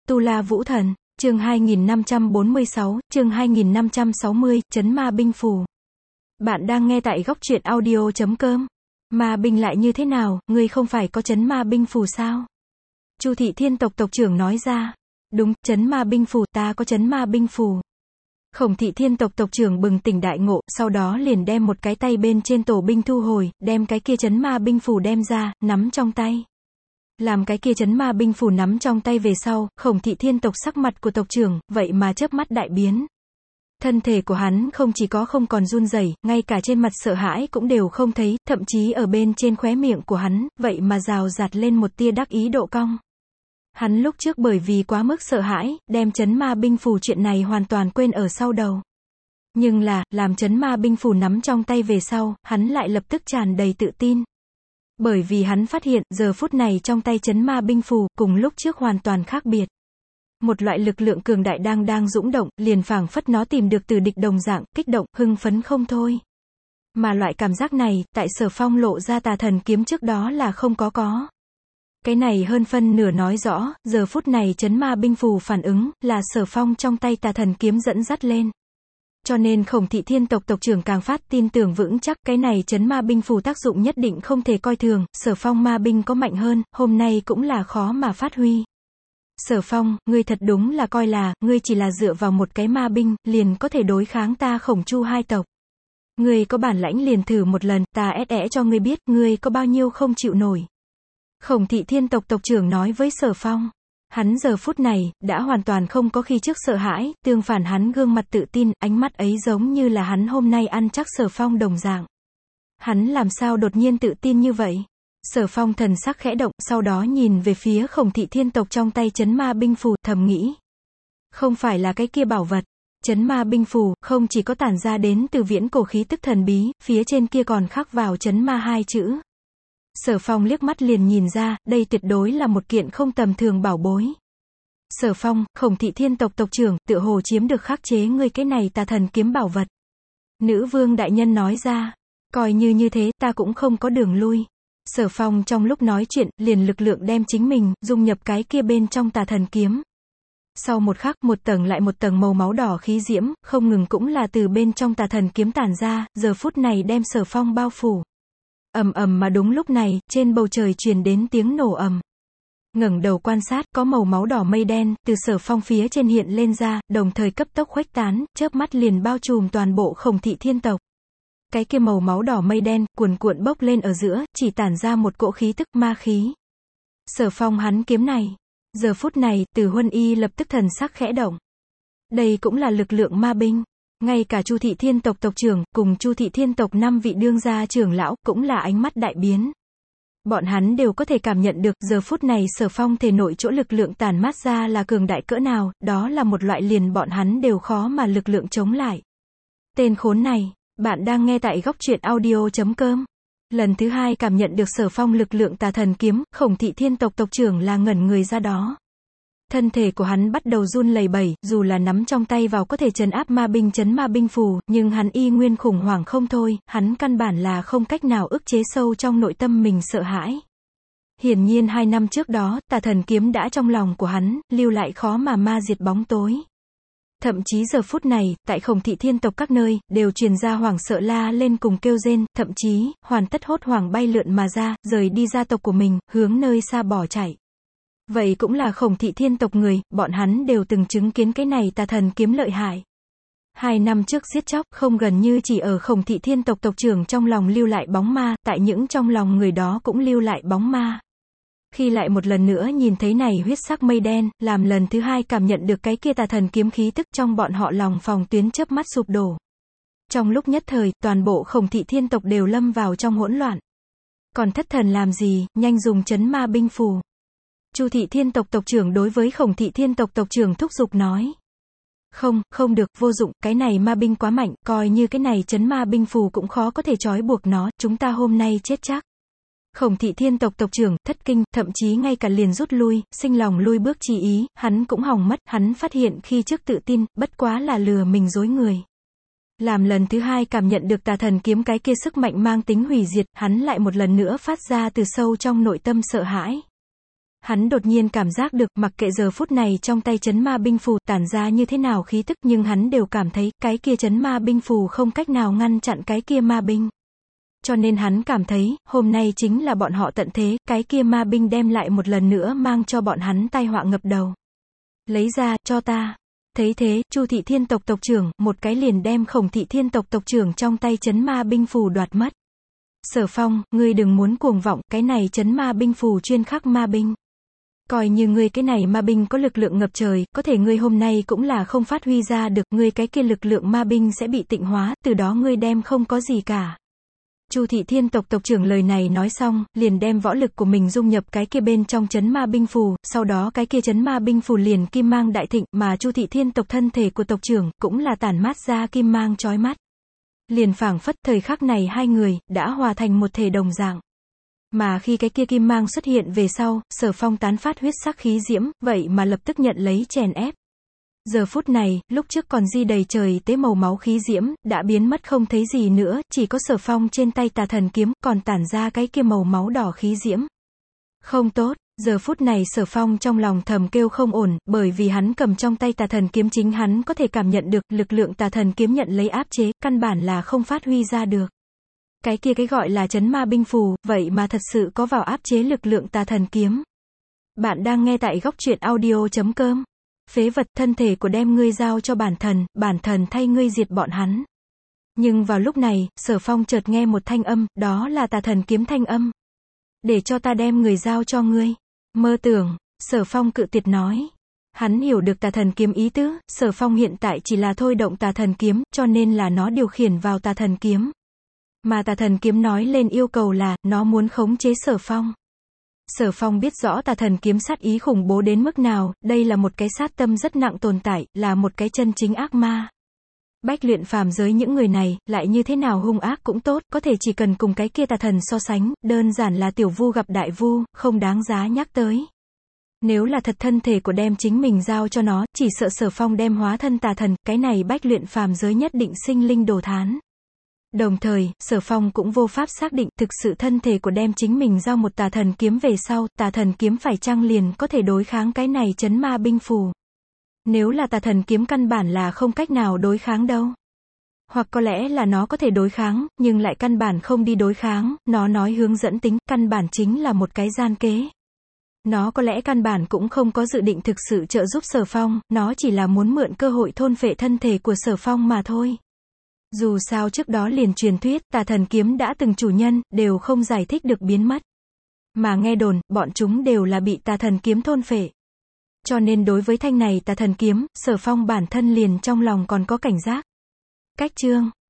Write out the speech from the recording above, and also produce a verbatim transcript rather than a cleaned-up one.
Tu La Vũ Thần, chương hai nghìn năm trăm bốn mươi sáu, chương hai nghìn năm trăm sáu mươi, Trấn Ma Binh Phù. Bạn đang nghe tại góc truyện audio chấm com. Ma binh lại như thế nào, ngươi không phải có Trấn Ma Binh Phù sao? Chu Thị Thiên tộc tộc trưởng nói ra. Đúng, Trấn Ma Binh Phù, ta có Trấn Ma Binh Phù. Khổng Thị Thiên tộc tộc trưởng bừng tỉnh đại ngộ, sau đó liền đem một cái tay bên trên tổ binh thu hồi, đem cái kia Trấn Ma Binh Phù đem ra, nắm trong tay. Làm cái kia Trấn Ma Binh Phù nắm trong tay về sau, Khổng Thị Thiên tộc sắc mặt của tộc trưởng, vậy mà chớp mắt đại biến. Thân thể của hắn không chỉ có không còn run rẩy, ngay cả trên mặt sợ hãi cũng đều không thấy, thậm chí ở bên trên khóe miệng của hắn, vậy mà rào rạt lên một tia đắc ý độ cong. Hắn lúc trước bởi vì quá mức sợ hãi, đem Trấn Ma Binh Phù chuyện này hoàn toàn quên ở sau đầu. Nhưng là, làm Trấn Ma Binh Phù nắm trong tay về sau, hắn lại lập tức tràn đầy tự tin. Bởi vì hắn phát hiện, giờ phút này trong tay Trấn Ma Binh Phù, cùng lúc trước hoàn toàn khác biệt. Một loại lực lượng cường đại đang đang dũng động, liền phảng phất nó tìm được từ địch đồng dạng, kích động, hưng phấn không thôi. Mà loại cảm giác này, tại Sở Phong lộ ra tà thần kiếm trước đó là không có có. Cái này hơn phân nửa nói rõ, giờ phút này Trấn Ma Binh Phù phản ứng, là Sở Phong trong tay tà thần kiếm dẫn dắt lên. Cho nên Khổng Thị Thiên tộc tộc trưởng càng phát tin tưởng vững chắc, cái này Trấn Ma Binh Phù tác dụng nhất định không thể coi thường, Sở Phong ma binh có mạnh hơn, hôm nay cũng là khó mà phát huy. Sở Phong, ngươi thật đúng là coi là, ngươi chỉ là dựa vào một cái ma binh, liền có thể đối kháng ta Khổng Chu hai tộc. Ngươi có bản lãnh liền thử một lần, ta ét ẽ cho ngươi biết, ngươi có bao nhiêu không chịu nổi. Khổng Thị Thiên tộc tộc trưởng nói với Sở Phong. Hắn giờ phút này, đã hoàn toàn không có khi trước sợ hãi, tương phản hắn gương mặt tự tin, ánh mắt ấy giống như là hắn hôm nay ăn chắc Sở Phong đồng dạng. Hắn làm sao đột nhiên tự tin như vậy? Sở Phong thần sắc khẽ động, sau đó nhìn về phía Khổng Thị Thiên tộc trong tay Trấn Ma Binh Phù, thầm nghĩ. Không phải là cái kia bảo vật. Trấn Ma Binh Phù, không chỉ có tản ra đến từ viễn cổ khí tức thần bí, phía trên kia còn khắc vào Trấn Ma hai chữ. Sở Phong liếc mắt liền nhìn ra, đây tuyệt đối là một kiện không tầm thường bảo bối. Sở Phong, Khổng Thị Thiên tộc tộc trưởng, tựa hồ chiếm được khắc chế ngươi cái này tà thần kiếm bảo vật. Nữ vương đại nhân nói ra, coi như như thế, ta cũng không có đường lui. Sở Phong trong lúc nói chuyện, liền lực lượng đem chính mình, dung nhập cái kia bên trong tà thần kiếm. Sau một khắc, một tầng lại một tầng màu máu đỏ khí diễm, không ngừng cũng là từ bên trong tà thần kiếm tản ra, giờ phút này đem Sở Phong bao phủ. Ầm ầm mà đúng lúc này, trên bầu trời truyền đến tiếng nổ ầm. Ngẩng đầu quan sát, có màu máu đỏ mây đen, từ Sở Phong phía trên hiện lên ra, đồng thời cấp tốc khuếch tán, chớp mắt liền bao trùm toàn bộ Khổng Thị Thiên tộc. Cái kia màu máu đỏ mây đen, cuồn cuộn bốc lên ở giữa, chỉ tản ra một cỗ khí tức ma khí. Sở Phong hắn kiếm này. Giờ phút này, Từ Huân Y lập tức thần sắc khẽ động. Đây cũng là lực lượng ma binh. Ngay cả Chu Thị Thiên tộc tộc trưởng, cùng Chu Thị Thiên tộc năm vị đương gia trưởng lão, cũng là ánh mắt đại biến. Bọn hắn đều có thể cảm nhận được, giờ phút này Sở Phong thể nội chỗ lực lượng tản mát ra là cường đại cỡ nào, đó là một loại liền bọn hắn đều khó mà lực lượng chống lại. Tên khốn này, bạn đang nghe tại góc truyện audio chấm com. Lần thứ hai cảm nhận được Sở Phong lực lượng tà thần kiếm, Khổng Thị Thiên tộc tộc trưởng là ngẩn người ra đó. Thân thể của hắn bắt đầu run lẩy bẩy, dù là nắm trong tay vào có thể trấn áp ma binh Trấn Ma Binh Phù, nhưng hắn y nguyên khủng hoảng không thôi, hắn căn bản là không cách nào ức chế sâu trong nội tâm mình sợ hãi. Hiển nhiên hai năm trước đó, tà thần kiếm đã trong lòng của hắn, lưu lại khó mà ma diệt bóng tối. Thậm chí giờ phút này, tại Khổng Thị Thiên tộc các nơi, đều truyền ra hoảng sợ la lên cùng kêu rên, thậm chí, hoàn tất hốt hoảng bay lượn mà ra, rời đi gia tộc của mình, hướng nơi xa bỏ chạy. Vậy cũng là Khổng Thị Thiên tộc người, bọn hắn đều từng chứng kiến cái này tà thần kiếm lợi hại. Hai năm trước giết chóc, không gần như chỉ ở Khổng Thị Thiên tộc tộc trưởng trong lòng lưu lại bóng ma, tại những trong lòng người đó cũng lưu lại bóng ma. Khi lại một lần nữa nhìn thấy này huyết sắc mây đen, làm lần thứ hai cảm nhận được cái kia tà thần kiếm khí tức trong bọn họ lòng phòng tuyến chớp mắt sụp đổ. Trong lúc nhất thời, toàn bộ Khổng Thị Thiên tộc đều lâm vào trong hỗn loạn. Còn thất thần làm gì, nhanh dùng Trấn Ma Binh Phù. Chu Thị Thiên tộc tộc trưởng đối với Khổng Thị Thiên tộc tộc trưởng thúc giục nói. Không, không được, vô dụng, cái này ma binh quá mạnh, coi như cái này Trấn Ma Binh Phù cũng khó có thể trói buộc nó, chúng ta hôm nay chết chắc. Khổng Thị Thiên tộc tộc trưởng, thất kinh, thậm chí ngay cả liền rút lui, sinh lòng lui bước chi ý, hắn cũng hỏng mất, hắn phát hiện khi trước tự tin, bất quá là lừa mình dối người. Làm lần thứ hai cảm nhận được tà thần kiếm cái kia sức mạnh mang tính hủy diệt, hắn lại một lần nữa phát ra từ sâu trong nội tâm sợ hãi. Hắn đột nhiên cảm giác được, mặc kệ giờ phút này trong tay chấn ma binh phù tản ra như thế nào khí tức, nhưng hắn đều cảm thấy, cái kia chấn ma binh phù không cách nào ngăn chặn cái kia ma binh. Cho nên hắn cảm thấy, hôm nay chính là bọn họ tận thế, cái kia ma binh đem lại một lần nữa mang cho bọn hắn tai họa ngập đầu. Lấy ra, cho ta. Thấy thế, Chu thị thiên tộc tộc trưởng, một cái liền đem Khổng thị thiên tộc tộc trưởng trong tay chấn ma binh phù đoạt mất. Sở Phong, ngươi đừng muốn cuồng vọng, cái này chấn ma binh phù chuyên khắc ma binh. Coi như ngươi cái này ma binh có lực lượng ngập trời, có thể ngươi hôm nay cũng là không phát huy ra được, ngươi cái kia lực lượng ma binh sẽ bị tịnh hóa, từ đó ngươi đem không có gì cả. Chu thị thiên tộc tộc trưởng lời này nói xong, liền đem võ lực của mình dung nhập cái kia bên trong chấn ma binh phù, sau đó cái kia chấn ma binh phù liền kim mang đại thịnh, mà Chu thị thiên tộc thân thể của tộc trưởng, cũng là tản mát ra kim mang chói mắt. Liền phảng phất thời khắc này hai người, đã hòa thành một thể đồng dạng. Mà khi cái kia kim mang xuất hiện về sau, Sở Phong tán phát huyết sắc khí diễm, vậy mà lập tức nhận lấy chèn ép. Giờ phút này, lúc trước còn di đầy trời tế màu máu khí diễm, đã biến mất không thấy gì nữa, chỉ có Sở Phong trên tay tà thần kiếm, còn tản ra cái kia màu máu đỏ khí diễm. Không tốt, giờ phút này Sở Phong trong lòng thầm kêu không ổn, bởi vì hắn cầm trong tay tà thần kiếm chính hắn có thể cảm nhận được, lực lượng tà thần kiếm nhận lấy áp chế, căn bản là không phát huy ra được. Cái kia cái gọi là chấn ma binh phù, vậy mà thật sự có vào áp chế lực lượng tà thần kiếm. Bạn đang nghe tại góc truyện audio chấm com. Phế vật, thân thể của đem ngươi giao cho bản thần, bản thần thay ngươi diệt bọn hắn. Nhưng vào lúc này, Sở Phong chợt nghe một thanh âm, đó là tà thần kiếm thanh âm. Để cho ta đem người giao cho ngươi. Mơ tưởng, Sở Phong cự tuyệt nói. Hắn hiểu được tà thần kiếm ý tứ, Sở Phong hiện tại chỉ là thôi động tà thần kiếm, cho nên là nó điều khiển vào tà thần kiếm. Mà tà thần kiếm nói lên yêu cầu là, nó muốn khống chế Sở Phong. Sở Phong biết rõ tà thần kiếm sát ý khủng bố đến mức nào, đây là một cái sát tâm rất nặng tồn tại, là một cái chân chính ác ma. Bách luyện phàm giới những người này, lại như thế nào hung ác cũng tốt, có thể chỉ cần cùng cái kia tà thần so sánh, đơn giản là tiểu vu gặp đại vu, không đáng giá nhắc tới. Nếu là thật thân thể của đem chính mình giao cho nó, chỉ sợ Sở Phong đem hóa thân tà thần, cái này bách luyện phàm giới nhất định sinh linh đồ thán. Đồng thời, Sở Phong cũng vô pháp xác định thực sự thân thể của đem chính mình giao một tà thần kiếm về sau, tà thần kiếm phải chăng liền có thể đối kháng cái này chấn ma binh phù. Nếu là tà thần kiếm căn bản là không cách nào đối kháng đâu. Hoặc có lẽ là nó có thể đối kháng, nhưng lại căn bản không đi đối kháng, nó nói hướng dẫn tính, căn bản chính là một cái gian kế. Nó có lẽ căn bản cũng không có dự định thực sự trợ giúp Sở Phong, nó chỉ là muốn mượn cơ hội thôn phệ thân thể của Sở Phong mà thôi. Dù sao trước đó liền truyền thuyết, tà thần kiếm đã từng chủ nhân, đều không giải thích được biến mất. Mà nghe đồn, bọn chúng đều là bị tà thần kiếm thôn phệ. Cho nên đối với thanh này tà thần kiếm, Sở Phong bản thân liền trong lòng còn có cảnh giác. Cách chương